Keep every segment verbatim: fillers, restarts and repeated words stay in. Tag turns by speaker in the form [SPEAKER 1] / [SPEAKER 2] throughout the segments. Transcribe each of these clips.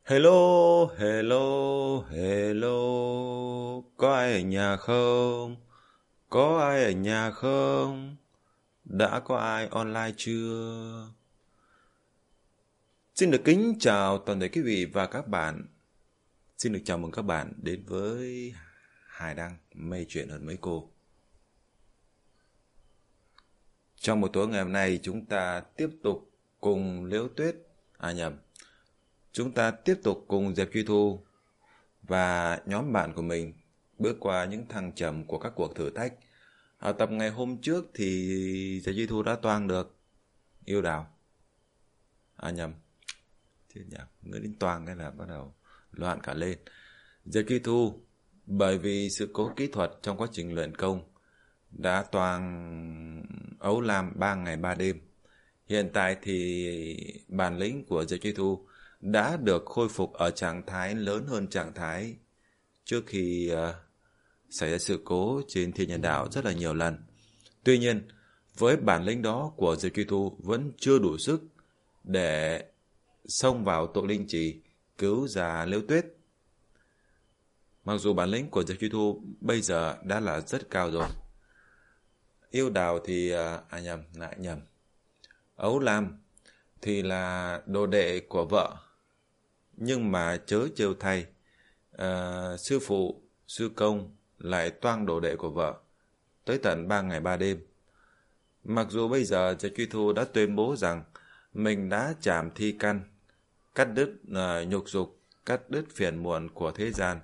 [SPEAKER 1] Hello, hello, hello, có ai ở nhà không? Có ai ở nhà không? Đã có ai online chưa? Xin được kính chào toàn thể quý vị và các bạn. Xin được chào mừng các bạn đến với Hải Đăng mây chuyện hơn mấy cô. Trong buổi tối ngày hôm nay chúng ta tiếp tục cùng Liễu Tuyết, à nhầm, chúng ta tiếp tục cùng Diệp Truy Thu và nhóm bạn của mình bước qua những thăng trầm của các cuộc thử thách. Ở tập ngày hôm trước thì Diệp Truy Thu đã toang được yêu đào. À nhầm, chứ nhầm, nghĩ đến toang cái là bắt đầu loạn cả lên. Diệp Truy Thu bởi vì sự cố kỹ thuật trong quá trình luyện công đã toang ấu lam ba ngày ba đêm. Hiện tại thì bản lĩnh của Diệp Truy Thu đã được khôi phục ở trạng thái lớn hơn trạng thái trước khi uh, xảy ra sự cố trên thiên nhân đạo rất là nhiều lần. Tuy nhiên, với bản lĩnh đó của Diệp Truy Thu vẫn chưa đủ sức để xông vào tội linh trì cứu già Liễu Tuyết. Mặc dù bản lĩnh của Diệp Truy Thu bây giờ đã là rất cao rồi. Yêu đào thì uh, à nhầm, lại nhầm. Ấu lam thì là đồ đệ của vợ. Nhưng mà chớ trêu thay, uh, sư phụ, sư công lại toang đồ đệ của vợ tới tận ba ngày ba đêm. Mặc dù bây giờ Diệp Truy Thu đã tuyên bố rằng mình đã chảm thi căn, cắt đứt uh, nhục dục, cắt đứt phiền muộn của thế gian,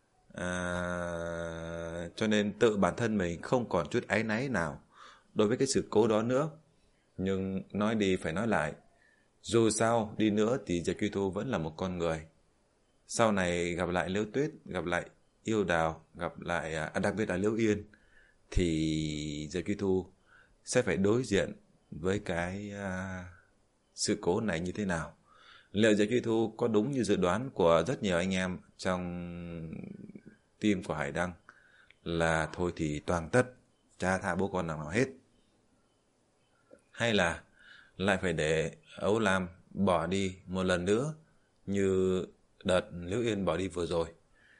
[SPEAKER 1] uh, cho nên tự bản thân mình không còn chút áy náy nào đối với cái sự cố đó nữa. Nhưng nói đi phải nói lại, dù sao đi nữa thì Diệp Truy Thu vẫn là một con người. Sau này gặp lại Liễu Tuyết, gặp lại yêu đào, gặp lại à, đặc biệt là Liễu Yên, thì Diệp Truy Thu sẽ phải đối diện với cái à, sự cố này như thế nào. Liệu Diệp Truy Thu có đúng như dự đoán của rất nhiều anh em trong team của Hải Đăng là thôi thì toàn tất, cha tha bố con nào nào hết, hay là lại phải để ấu lam bỏ đi một lần nữa như đợt Liễu Yên bỏ đi vừa rồi?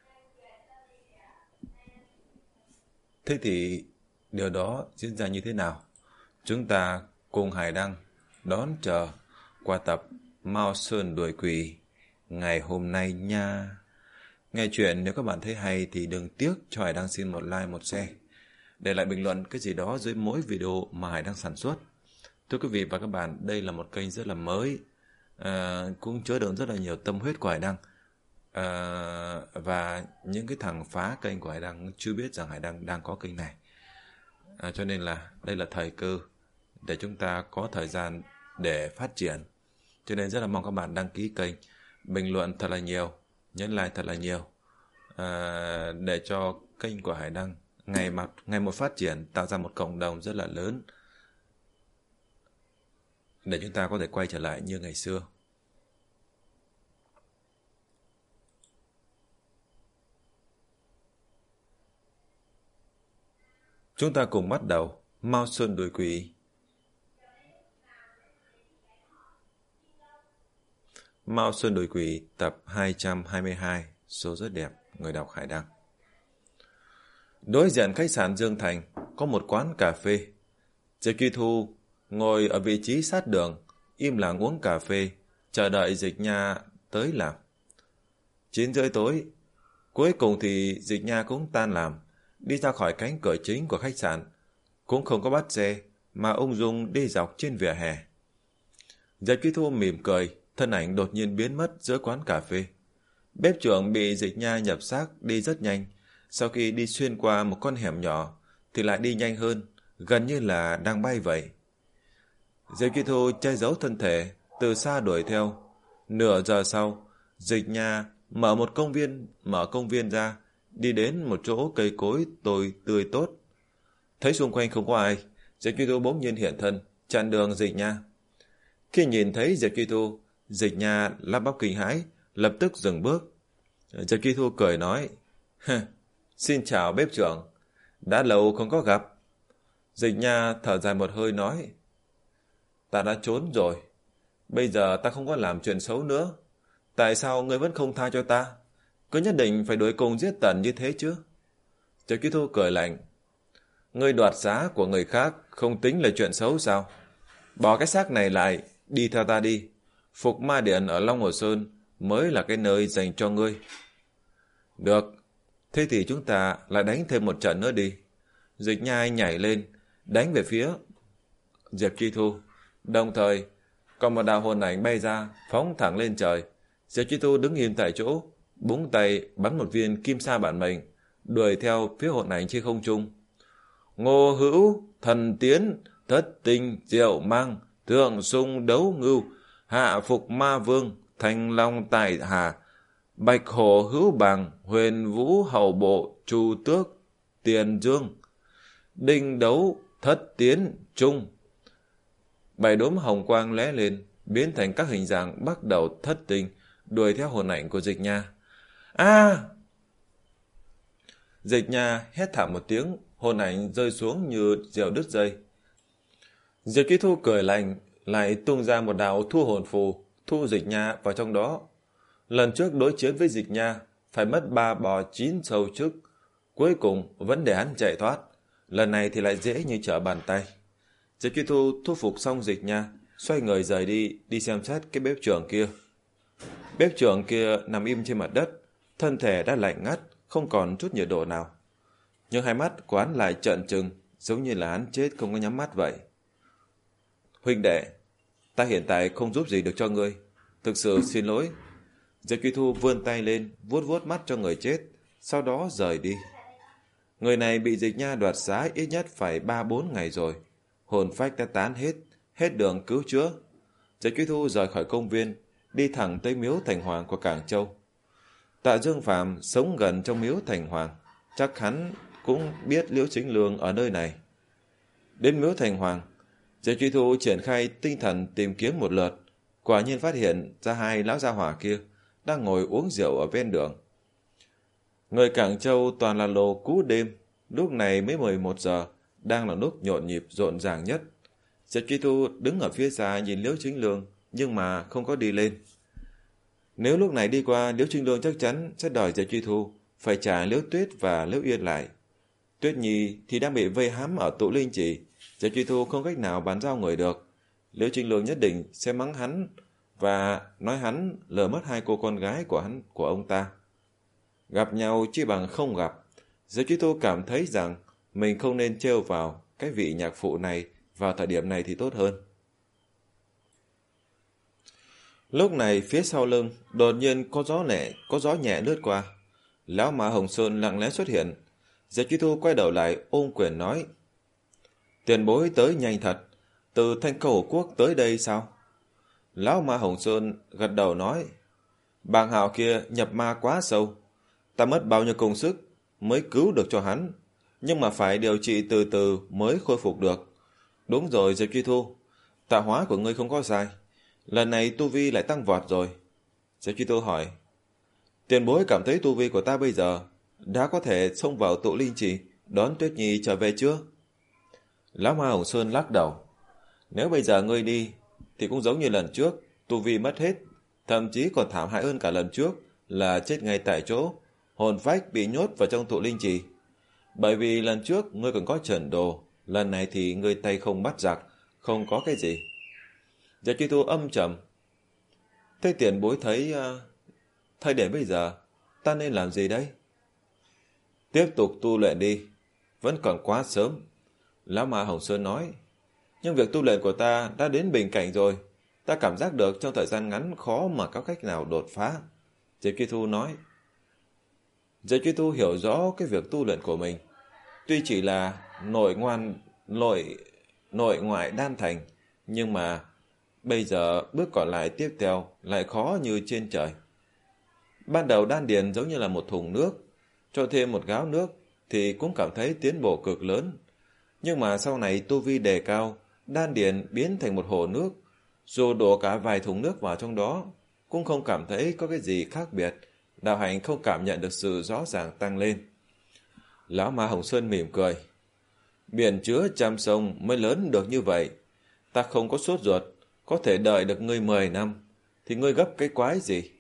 [SPEAKER 1] Thế thì điều đó diễn ra như thế nào? Chúng ta cùng Hải Đăng đón chờ qua tập Mao Sơn đuổi quỷ ngày hôm nay nha. Nghe chuyện nếu các bạn thấy hay thì đừng tiếc cho Hải Đăng xin một like, một share, để lại bình luận cái gì đó dưới mỗi video mà Hải Đăng sản xuất. Thưa quý vị và các bạn, đây là một kênh rất là mới, à, cũng chứa đựng rất là nhiều tâm huyết của Hải Đăng, à, và những cái thằng phá kênh của Hải Đăng chưa biết rằng Hải Đăng đang có kênh này, à, cho nên là đây là thời cơ để chúng ta có thời gian để phát triển. Cho nên rất là mong các bạn đăng ký kênh, bình luận thật là nhiều, nhấn like thật là nhiều, à, để cho kênh của Hải Đăng ngày một ngày một phát triển, tạo ra một cộng đồng rất là lớn, để chúng ta có thể quay trở lại như ngày xưa. Chúng ta cùng bắt đầu Mao Sơn đuổi quỷ. Mao Sơn đuổi quỷ tập hai trăm hai mươi hai, số rất đẹp, người đọc Hải Đăng. Đối diện khách sạn Dương Thành có một quán cà phê. Diệp Truy Thu ngồi ở vị trí sát đường, im lặng uống cà phê, chờ đợi Dịch Nha tới làm. Chín rưỡi tối, cuối cùng thì Dịch Nha cũng tan làm, đi ra khỏi cánh cửa chính của khách sạn, cũng không có bắt xe, mà ung dung đi dọc trên vỉa hè. Diệp Truy Thu mỉm cười, thân ảnh đột nhiên biến mất giữa quán cà phê. Bếp trưởng bị Dịch Nha nhập xác đi rất nhanh, sau khi đi xuyên qua một con hẻm nhỏ thì lại đi nhanh hơn, gần như là đang bay vậy. Diệp Truy Thu che giấu thân thể, từ xa đuổi theo. Nửa giờ sau, Dịch Nha mở một công viên, mở công viên ra, đi đến một chỗ cây cối tồi tươi tốt. Thấy xung quanh không có ai, Diệp Truy Thu bỗng nhiên hiện thân, chặn đường Dịch Nha. Khi nhìn thấy Diệp Truy Thu, Dịch Nha lắp bắp kinh hãi, lập tức dừng bước. Diệp Truy Thu cười nói, xin chào bếp trưởng, đã lâu không có gặp. Dịch Nha thở dài một hơi nói, ta đã trốn rồi, bây giờ ta không có làm chuyện xấu nữa, Tại sao ngươi vẫn không tha cho ta? Cứ nhất định phải đuổi cùng giết tận như thế chứ? Diệp Chi Thu cười lạnh. Ngươi đoạt giá của người khác không tính là chuyện xấu sao? Bỏ cái xác này lại, đi theo ta đi. Phục ma điện ở Long Hồ Sơn mới là cái nơi dành cho ngươi. Được, thế thì chúng ta lại đánh thêm một trận nữa đi. Dịch Nhai nhảy lên, đánh về phía Diệp Chi Thu. Đồng thời, còn một đạo hồn ảnh bay ra, phóng thẳng lên trời. Diệp Chi Thu đứng im tại chỗ, búng tay bắn một viên kim sa bản mệnh, đuổi theo phía hồn ảnh trên không trung. Ngô hữu, thần tiến, thất tinh, diệu mang, thượng sung đấu ngưu, hạ phục ma vương, thanh long tại hà, bạch hổ hữu bàng, huyền vũ hậu bộ, chu tước, tiền dương, đinh đấu, thất tiến, trung. Bảy đốm hồng quang lóe lên, biến thành các hình dạng bắt đầu thất tinh, đuổi theo hồn ảnh của Dịch Nha. A! Dịch Nha hét thảm một tiếng, hồn ảnh rơi xuống như diều đứt dây. Diệp Chi Thu cười lạnh, lại tung ra một đạo thu hồn phù, thu Dịch Nha vào trong đó. Lần trước đối chiến với Dịch Nha, phải mất ba bò chín sâu trước, cuối cùng vẫn để hắn chạy thoát. Lần này thì lại dễ như trở bàn tay. Diệp Chi Thu thu phục xong Dịch Nha, xoay người rời đi, đi xem xét cái bếp trưởng kia. Bếp trưởng kia nằm im trên mặt đất, thân thể đã lạnh ngắt, không còn chút nhiệt độ nào. Nhưng hai mắt của hắn lại trợn trừng, giống như là hắn chết không có nhắm mắt vậy. Huynh đệ, ta hiện tại không giúp gì được cho ngươi. Thực sự xin lỗi. Diệp Chi Thu vươn tay lên, vuốt vuốt mắt cho người chết, sau đó rời đi. Người này bị Dịch Nha đoạt xá ít nhất phải ba bốn ngày rồi. Hồn phách đã tán hết, hết đường cứu chữa. Diệp Chi Thu rời khỏi công viên, đi thẳng tới miếu Thành Hoàng của Cảng Châu. Tạ Dương Phàm sống gần trong miếu Thành Hoàng, chắc hắn cũng biết Liễu Chính Lương ở nơi này. Đến miếu Thành Hoàng, Diệp Chi Thu triển khai tinh thần tìm kiếm một lượt, quả nhiên phát hiện ra hai lão gia hỏa kia đang ngồi uống rượu ở ven đường. Người Cảng Châu toàn là lồ cú đêm, lúc này mới mười một giờ, đang là lúc nhộn nhịp rộn ràng nhất. Diệp Chi Thu đứng ở phía xa nhìn Liễu Chính Lương, nhưng mà không có đi lên. Nếu lúc này đi qua, Liễu Chính Lương chắc chắn sẽ đòi Diệp Chi Thu phải trả Liễu Tuyết và Liễu Yên lại. Tuyết Nhi thì đang bị vây hãm ở tụ linh trì, Diệp Chi Thu không cách nào bán giao người được. Liễu Chính Lương nhất định sẽ mắng hắn và nói hắn lừa mất hai cô con gái của hắn của ông ta. Gặp nhau chỉ bằng không gặp. Diệp Chi Thu cảm thấy rằng mình không nên trêu vào cái vị nhạc phụ này vào thời điểm này thì tốt hơn. Lúc này phía sau lưng đột nhiên có gió nhẹ, có gió nhẹ lướt qua. Lão Ma Hồng Sơn lặng lẽ xuất hiện. Diệp Chi Thu quay đầu lại ôm quyền nói: Tiền bối tới nhanh thật, từ Thanh Cầu Quốc tới đây sao? Lão Ma Hồng Sơn gật đầu nói: Bàng Hạo kia nhập ma quá sâu, ta mất bao nhiêu công sức mới cứu được cho hắn, nhưng mà phải điều trị từ từ mới khôi phục được. Đúng rồi Diệp Chi Thu, tạo hóa của ngươi không có sai, lần này tu vi lại tăng vọt rồi. Diệp Chi Thu hỏi: Tiền bối cảm thấy tu vi của ta bây giờ đã có thể xông vào tụ linh trì đón Tuyết Nhi trở về chưa? Lão Ma Hồng Sơn lắc đầu: Nếu bây giờ ngươi đi thì cũng giống như lần trước, tu vi mất hết, thậm chí còn thảm hại hơn cả lần trước là chết ngay tại chỗ, hồn phách bị nhốt vào trong tụ linh trì. Bởi vì lần trước ngươi còn có trần đồ, lần này thì ngươi tay không bắt giặc, không có cái gì. Diệp Chi Thu âm trầm: Thế tiền bối thấy uh, thời điểm bây giờ ta nên làm gì đấy? Tiếp tục tu luyện đi, vẫn còn quá sớm. Lão Ma Hồng Sơn nói: Nhưng việc tu luyện của ta đã đến bình cảnh rồi, ta cảm giác được trong thời gian ngắn khó mà có cách nào đột phá. Diệp Chi Thu nói. Diệp Chi Thu hiểu rõ cái việc tu luyện của mình. Tuy chỉ là nội ngoan nội nội ngoại đan thành, nhưng mà bây giờ bước còn lại tiếp theo lại khó như trên trời. Ban đầu đan điền giống như là một thùng nước, cho thêm một gáo nước thì cũng cảm thấy tiến bộ cực lớn. Nhưng mà sau này tu vi đề cao, đan điền biến thành một hồ nước, dù đổ cả vài thùng nước vào trong đó, cũng không cảm thấy có cái gì khác biệt, đạo hạnh không cảm nhận được sự rõ ràng tăng lên. Lão Ma Hồng Sơn mỉm cười. Biển chứa trăm sông mới lớn được như vậy, ta không có sốt ruột, có thể đợi được ngươi mười năm, thì ngươi gấp cái quái gì?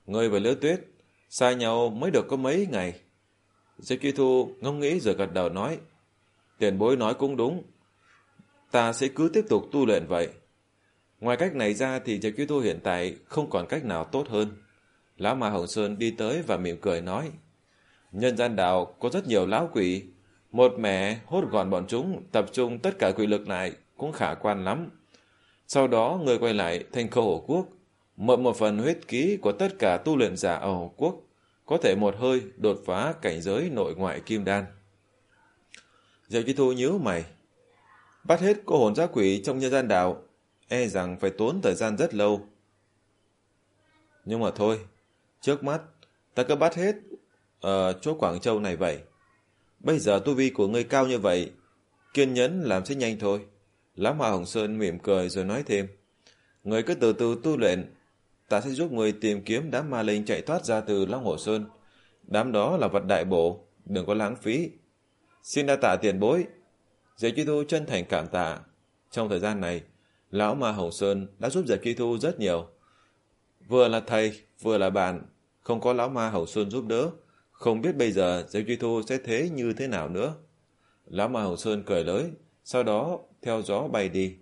[SPEAKER 1] Ngươi và Liễu Tuyết xa nhau mới được có mấy ngày. Diệp Truy Thu ngẫm nghĩ rồi gật đầu nói, tiền bối nói cũng đúng, ta sẽ cứ tiếp tục tu luyện vậy. Ngoài cách này ra thì Diệp Truy Thu hiện tại không còn cách nào tốt hơn. Lão Ma Hồng Sơn đi tới và mỉm cười nói, nhân gian đạo có rất nhiều lão quỷ, một mẻ hốt gọn bọn chúng, tập trung tất cả quỷ lực lại cũng khả quan lắm. Sau đó người quay lại Thanh Khâu Hổ Quốc, mượn một phần huyết ký của tất cả tu luyện giả ở Hổ Quốc, có thể một hơi đột phá cảnh giới nội ngoại kim đan. Diệp Truy Thu nhíu mày, bắt hết cô hồn dã quỷ trong nhân gian đạo, e rằng phải tốn thời gian rất lâu. Nhưng mà thôi, trước mắt ta cứ bắt hết ở chỗ Quảng Châu này vậy. Bây giờ tu vi của ngươi cao như vậy, kiên nhẫn làm sẽ nhanh thôi. Lão Ma Hồng Sơn mỉm cười rồi nói thêm, ngươi cứ từ từ tu luyện, ta sẽ giúp ngươi tìm kiếm đám ma linh chạy thoát ra từ Long Hồ Sơn. Đám đó là vật đại bổ, đừng có lãng phí. Xin đa tạ tiền bối. Diệp Truy Thu chân thành cảm tạ. Trong thời gian này, Lão Ma Hồng Sơn đã giúp Diệp Truy Thu rất nhiều. Vừa là thầy, vừa là bạn, không có Lão Ma Hồng Sơn giúp đỡ, không biết bây giờ Diệp Truy Thu sẽ thế như thế nào nữa. Lão Ma Hồng Sơn cười lớn, sau đó theo gió bay đi.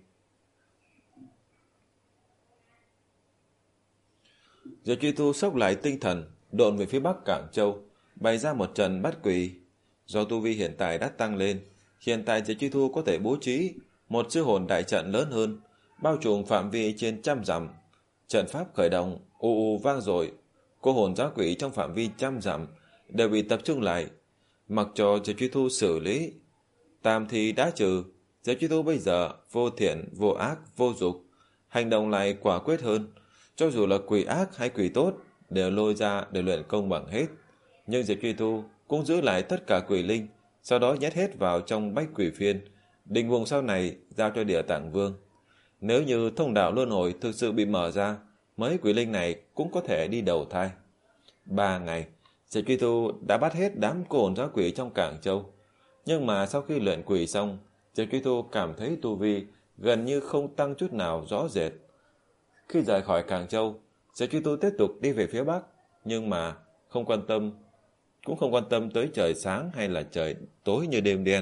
[SPEAKER 1] Diệp Truy Thu sốc lại tinh thần, độn về phía bắc Cảng Châu, bày ra một trận bắt quỷ. Do tu vi hiện tại đã tăng lên, hiện tại Diệp Truy Thu có thể bố trí một sư hồn đại trận lớn hơn, bao trùm phạm vi trên trăm dặm. Trận pháp khởi động, ù ù vang dội, cô hồn dã quỷ trong phạm vi trăm dặm đều bị tập trung lại, mặc cho Diệp Truy Thu xử lý. Tam thi đã trừ, Diệp Truy Thu bây giờ vô thiện, vô ác, vô dục, hành động lại quả quyết hơn. Cho dù là quỷ ác hay quỷ tốt, đều lôi ra để luyện công bằng hết. Nhưng Diệp Truy Thu cũng giữ lại tất cả quỷ linh, sau đó nhét hết vào trong bách quỷ phiên, định vùng sau này giao cho Địa Tạng Vương. Nếu như thông đạo luân hồi thực sự bị mở ra, mấy quỷ linh này cũng có thể đi đầu thai. Ba ngày, Diệp Truy Thu đã bắt hết đám cô hồn dã quỷ trong Cảng Châu. Nhưng mà sau khi luyện quỷ xong, Diệp Truy Thu cảm thấy tu vi gần như không tăng chút nào rõ rệt. Khi rời khỏi Cảng Châu, Diệp Truy Thu tiếp tục đi về phía bắc, nhưng mà không quan tâm, cũng không quan tâm tới trời sáng hay là trời tối như đêm đen.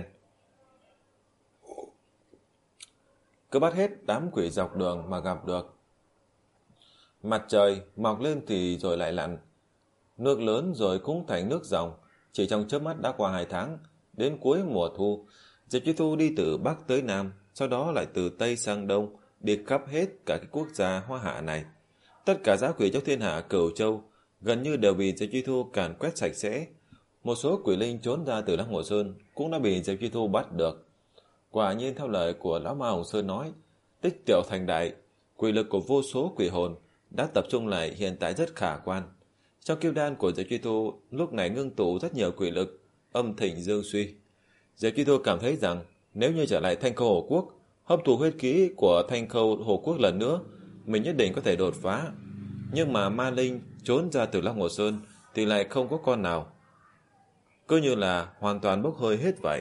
[SPEAKER 1] Cứ bắt hết đám quỷ dọc đường mà gặp được. Mặt trời mọc lên thì rồi lại lặn, nước lớn rồi cũng thành nước dòng. Chỉ trong chớp mắt đã qua hai tháng, đến cuối mùa thu, Diệp Truy Thu đi từ bắc tới nam, sau đó lại từ tây sang đông, đi khắp hết cả cái quốc gia Hoa Hạ này. Tất cả dã quỷ trong thiên hạ Cửu Châu gần như đều bị Diệp Truy Thu càn quét sạch sẽ. Một số quỷ linh trốn ra từ Long Hồ Sơn cũng đã bị Diệp Truy Thu bắt được. Quả nhiên theo lời của Lão Ma Hồng Sơn nói, tích tiểu thành đại, quỷ lực của vô số quỷ hồn đã tập trung lại hiện tại rất khả quan. Trong kim đan của Diệp Truy Thu lúc này ngưng tụ rất nhiều quỷ lực, âm thịnh dương suy. Diệp Truy Thu cảm thấy rằng nếu như trở lại Thanh Khâu Hổ Quốc, hấp thụ huyết khí của Thanh Khâu Hổ Quốc lần nữa, mình nhất định có thể đột phá. Nhưng mà ma linh trốn ra từ Long Hồ Sơn thì lại không có con nào, cứ như là hoàn toàn bốc hơi hết vậy.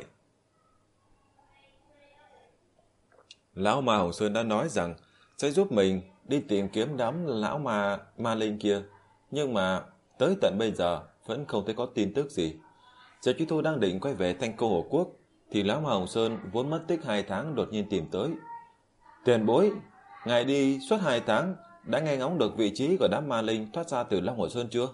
[SPEAKER 1] Lão Ma Hồng Sơn đã nói rằng sẽ giúp mình đi tìm kiếm đám lão ma ma linh kia, nhưng mà tới tận bây giờ vẫn không thấy có tin tức gì. Diệp Truy Thu đang định quay về Thanh Khâu Hổ Quốc thì Lão Ma Hồng Sơn vốn mất tích hai tháng đột nhiên tìm tới. Tiền bối, ngài đi suốt hai tháng đã nghe ngóng được vị trí của đám ma linh thoát ra từ Long Hồ Sơn chưa?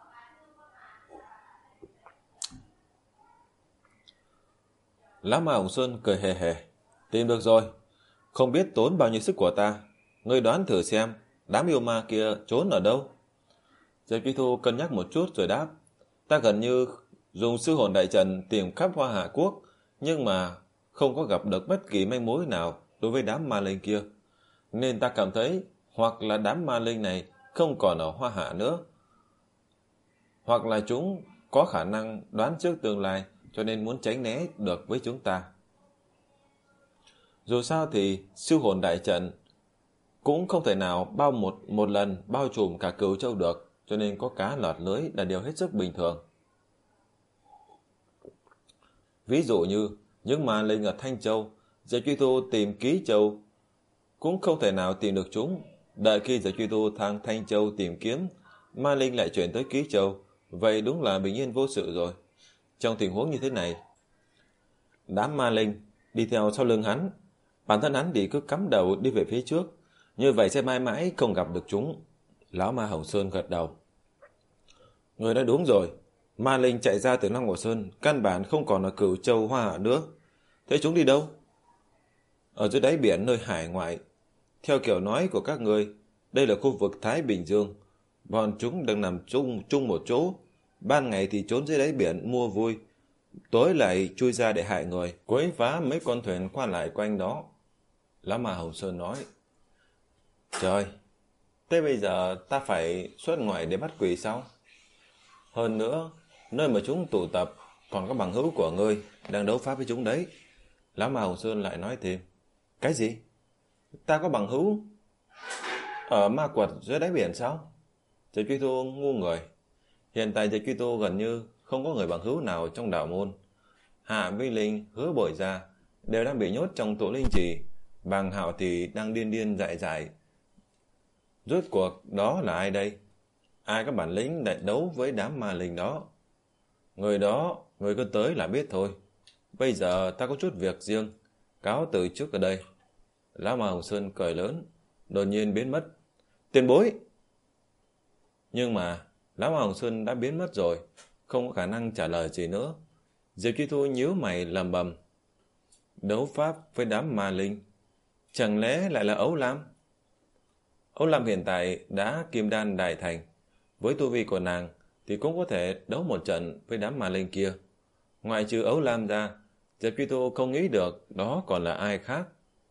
[SPEAKER 1] Lão Ma Hồng Sơn cười hề hề, tìm được rồi, không biết tốn bao nhiêu sức của ta. Ngươi đoán thử xem, đám yêu ma kia trốn ở đâu? Diệp Truy Thu cân nhắc một chút rồi đáp, ta gần như dùng sư hồn đại trận tìm khắp Hoa Hạ Quốc, nhưng mà không có gặp được bất kỳ manh mối nào đối với đám ma linh kia. Nên ta cảm thấy hoặc là đám ma linh này không còn ở Hoa Hạ nữa, hoặc là chúng có khả năng đoán trước tương lai cho nên muốn tránh né được với chúng ta. Dù sao thì sư hồn đại trận cũng không thể nào bao một một lần bao trùm cả Cửu Châu được, cho nên có cá lọt lưới là điều hết sức bình thường. Ví dụ như những ma linh ở Thanh Châu, Diệp Truy Thu tìm Ký Châu cũng không thể nào tìm được chúng. Đợi khi Diệp Truy Thu thang Thanh Châu tìm kiếm Ma Linh lại chuyển tới Ký Châu, vậy đúng là bình yên vô sự rồi. Trong tình huống như thế này, đám ma linh đi theo sau lưng hắn, bản thân hắn thì cứ cắm đầu đi về phía trước, như vậy sẽ mãi mãi không gặp được chúng. Lão ma Hồng Sơn gật đầu. Người nói đúng rồi, ma linh chạy ra từ Long Hồ Sơn, căn bản không còn là Cửu Châu Hoa Hạ nữa. Thế chúng đi đâu? Ở dưới đáy biển nơi hải ngoại. Theo kiểu nói của các người, đây là khu vực Thái Bình Dương. Bọn chúng đang nằm chung chung một chỗ. Ban ngày thì trốn dưới đáy biển mua vui, tối lại chui ra để hại người, quấy phá mấy con thuyền qua lại quanh đó. Lão ma Hồng Sơn nói. Trời, thế bây giờ ta phải xuất ngoại để bắt quỷ sao? Hơn nữa, nơi mà chúng tụ tập còn có bằng hữu của ngươi đang đấu pháp với chúng đấy. Lão ma Hồng Sơn lại nói thêm. Cái gì? Ta có bằng hữu ở ma quật dưới đáy biển sao? Diệp Truy Thu ngu người. Hiện tại Diệp Truy Thu gần như không có người bằng hữu nào trong đạo môn. Hạ Vi Linh, Hứa Bội Gia đều đang bị nhốt trong tổ linh trì. Bàng Hạo thì đang điên điên dại dại. Rốt cuộc đó là ai đây? Ai có bản lĩnh đại đấu với đám ma linh đó? Người đó, người cứ tới là biết thôi. Bây giờ ta có chút việc riêng, cáo từ trước ở đây. Lão ma Hồng Sơn cười lớn, đột nhiên biến mất. Tiền bối! Nhưng mà Lão ma Hồng Sơn đã biến mất rồi, không có khả năng trả lời gì nữa. Diệp Truy Thu nhíu mày lầm bầm. Đấu pháp với đám ma linh, chẳng lẽ lại là Ấu Lam? Ấu Lam hiện tại đã kim đan đại thành, với tu vi của nàng thì cũng có thể đấu một trận với đám ma linh kia. Ngoại trừ Ấu Lam ra, Diệp Truy Thu không nghĩ được đó còn là ai khác.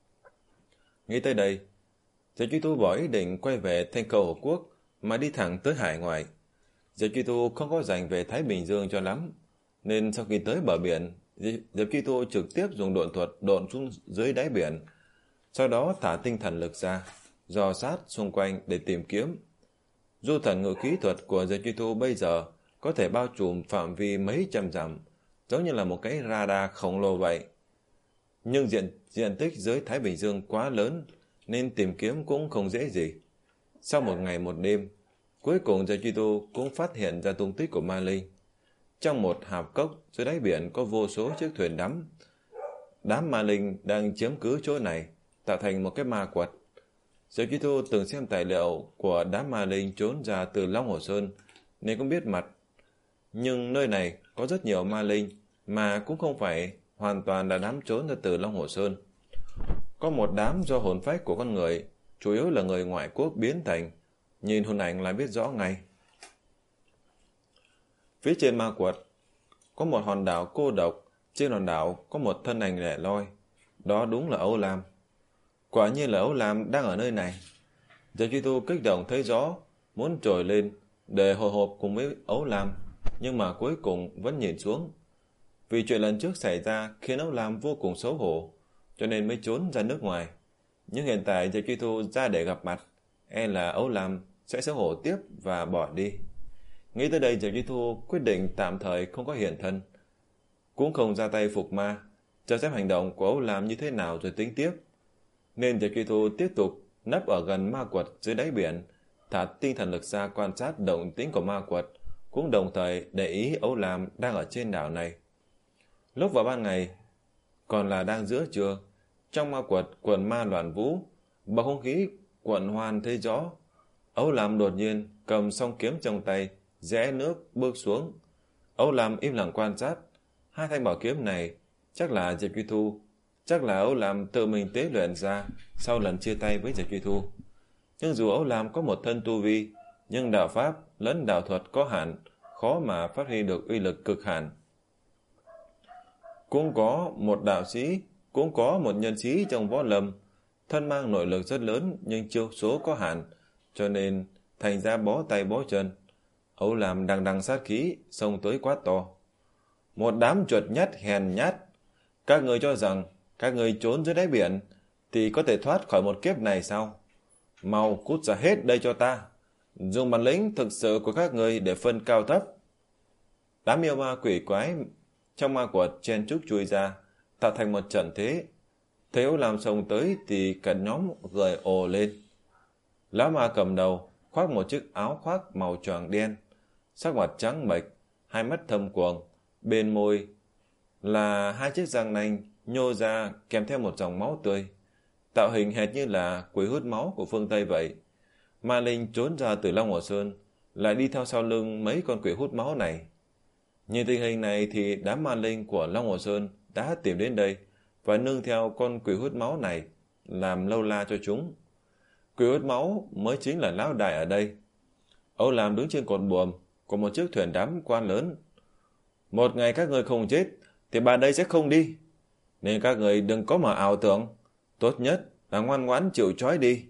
[SPEAKER 1] Nghĩ tới đây, Diệp Truy Thu bỏ ý định quay về Thanh Khâu Hồ Quốc mà đi thẳng tới hải ngoại. Diệp Truy Thu không có dành về Thái Bình Dương cho lắm, nên sau khi tới bờ biển, Diệp Truy Thu trực tiếp dùng độn thuật độn xuống dưới đáy biển, sau đó thả tinh thần lực ra, dò sát xung quanh để tìm kiếm. Du thần ngự khí thuật của Diệp Truy Thu bây giờ có thể bao trùm phạm vi mấy trăm dặm, giống như là một cái radar khổng lồ vậy. Nhưng diện, diện tích dưới Thái Bình Dương quá lớn, nên tìm kiếm cũng không dễ gì. Sau một ngày một đêm, cuối cùng Diệp Truy Thu cũng phát hiện ra tung tích của ma linh. Trong một hạp cốc dưới đáy biển có vô số chiếc thuyền đắm. Đám ma linh đang chiếm cứ chỗ này, tạo thành một cái ma quật. Diệp Truy Thu từng xem tài liệu của đám ma linh trốn ra từ Long Hồ Sơn, nên cũng biết mặt. Nhưng nơi này có rất nhiều ma linh, mà cũng không phải hoàn toàn là đám trốn ra từ Long Hồ Sơn. Có một đám do hồn phách của con người, chủ yếu là người ngoại quốc biến thành, nhìn hình ảnh là biết rõ ngay. Phía trên ma quật có một hòn đảo cô độc, trên hòn đảo có một thân ảnh lẻ loi. Đó đúng là Ấu Lam. Quả nhiên là Ấu Lam đang ở nơi này. Diệp Truy Thu kích động thấy rõ, muốn trồi lên để hồi hộp cùng với Ấu Lam, nhưng mà cuối cùng vẫn nhìn xuống. Vì chuyện lần trước xảy ra khiến Ấu Lam vô cùng xấu hổ, cho nên mới trốn ra nước ngoài. Nhưng hiện tại Diệp Truy Thu ra để gặp mặt, e là Ấu Lam sẽ xấu hổ tiếp và bỏ đi. Nghĩ tới đây, Diệp Truy Thu quyết định tạm thời không có hiện thân, cũng không ra tay phục ma, chờ xem hành động của Ấu Lam như thế nào rồi tính tiếp. Nên Diệp Truy Thu tiếp tục nấp ở gần ma quật dưới đáy biển, thả tinh thần lực ra quan sát động tĩnh của ma quật, cũng đồng thời để ý Ấu Lam đang ở trên đảo này. Lúc vào ban ngày, còn là đang giữa trưa, trong ma quật quần ma loạn vũ, bầu không khí quần hoan thấy rõ. Ấu Lam đột nhiên cầm song kiếm trong tay, rẽ nước bước xuống. Ấu Lam im lặng quan sát. Hai thanh bảo kiếm này chắc là Diệp Truy Thu, chắc là Ấu Lam tự mình tế luyện ra sau lần chia tay với Diệp Truy Thu. Nhưng dù Ấu Lam có một thân tu vi, nhưng đạo pháp lẫn đạo thuật có hạn, khó mà phát huy được uy lực cực hạn. Cũng có một đạo sĩ, cũng có một nhân sĩ trong võ lâm, thân mang nội lực rất lớn nhưng chiêu số có hạn, cho nên thành ra bó tay bó chân. Ấu Lam đằng đằng sát khí xông tới quát to. Một đám chuột nhắt hèn nhát, các người cho rằng các người trốn dưới đáy biển thì có thể thoát khỏi một kiếp này sao? Mau cút ra hết đây cho ta, dùng bản lĩnh thực sự của các người để phân cao thấp. Đám yêu ma quỷ quái trong ma quật chen chúc chui ra, tạo thành một trận thế. Thấy Ấu Lam xông tới thì cả nhóm gợi ồ lên. Lão ma cầm đầu khoác một chiếc áo khoác màu choàng đen, sắc mặt trắng bệch, hai mắt thâm quầng, bên môi là hai chiếc răng nanh nhô ra kèm theo một dòng máu tươi, tạo hình hệt như là quỷ hút máu của phương Tây vậy. Ma Linh trốn ra từ Long Hồ Sơn, lại đi theo sau lưng mấy con quỷ hút máu này. Nhìn tình hình này thì đám ma linh của Long Hồ Sơn đã tìm đến đây và nương theo con quỷ hút máu này làm lâu la cho chúng. Quỷ hút máu mới chính là lão đại ở đây. Âu Lam đứng trên cột buồm của một chiếc thuyền đám quan lớn. Một ngày các người không chết thì bà đây sẽ không đi, nên các người đừng có mà ảo tưởng, tốt nhất là ngoan ngoãn chịu trói đi.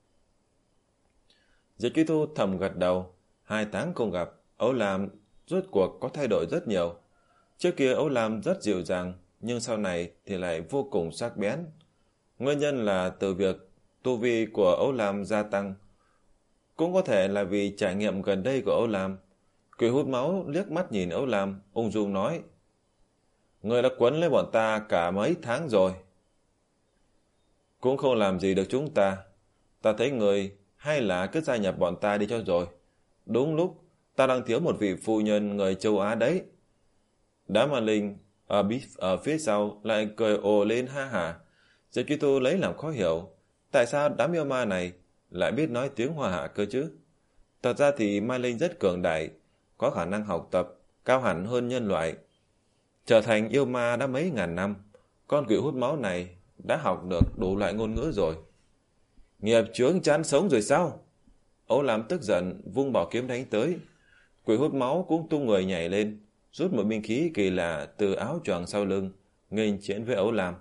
[SPEAKER 1] Diệp Truy Thu thầm gật đầu. Hai tháng không gặp, Âu Lam rốt cuộc có thay đổi rất nhiều. Trước kia Âu Lam rất dịu dàng, nhưng sau này thì lại vô cùng sắc bén. Nguyên nhân là từ việc tu vi của Âu Lam gia tăng, cũng có thể là vì trải nghiệm gần đây của Âu Lam. Quỷ hút máu liếc mắt nhìn Âu Lam, ung dung nói: Người đã quấn lấy bọn ta cả mấy tháng rồi, cũng không làm gì được chúng ta. Ta thấy người hay là cứ gia nhập bọn ta đi cho rồi. Đúng lúc ta đang thiếu một vị phu nhân người châu Á đấy. Đám ma linh ở, ở phía sau lại cười ồ lên ha hả. Diệp Truy Thu lấy làm khó hiểu, tại sao đám yêu ma này lại biết nói tiếng Hoa Hạ cơ chứ? Thật ra thì ma linh rất cường đại, có khả năng học tập cao hẳn hơn nhân loại. Trở thành yêu ma đã mấy ngàn năm, con quỷ hút máu này đã học được đủ loại ngôn ngữ rồi. Nghiệp chướng chán sống rồi sao? Âu Lam tức giận vung bảo kiếm đánh tới. Quỷ hút máu cũng tung người nhảy lên, rút một binh khí kỳ lạ từ áo choàng sau lưng, nghênh chiến với Âu Lam.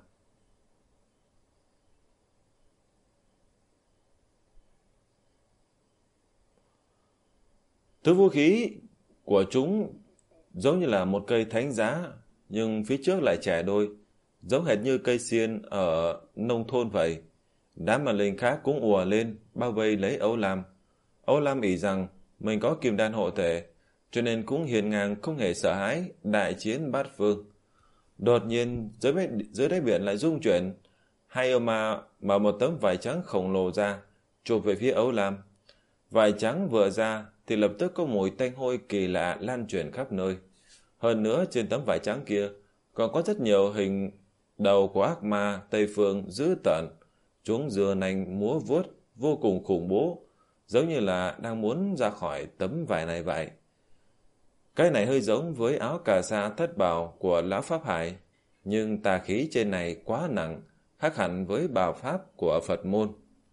[SPEAKER 1] Thứ vũ khí của chúng giống như là một cây thánh giá, nhưng phía trước lại trẻ đôi, giống hệt như cây xiên ở nông thôn vậy. Đám ma linh khác cũng ùa lên, bao vây lấy Âu Lam. Âu Lam ỷ rằng mình có kim đan hộ thể, cho nên cũng hiền ngang không hề sợ hãi đại chiến bát phương. Đột nhiên dưới, dưới đáy biển lại rung chuyển, hai yêu ma mở một tấm vải trắng khổng lồ ra, chụp về phía Âu Lam. Vải trắng vừa ra thì lập tức có mùi tanh hôi kỳ lạ lan truyền khắp nơi. Hơn nữa trên tấm vải trắng kia còn có rất nhiều hình đầu của ác ma Tây Phương dữ tợn. Chúng giơ nanh múa vuốt vô cùng khủng bố, giống như là đang muốn ra khỏi tấm vải này vậy. Cái này hơi giống với áo cà sa thất bào của Lão Pháp Hải, nhưng tà khí trên này quá nặng, khác hẳn với bào pháp của Phật môn.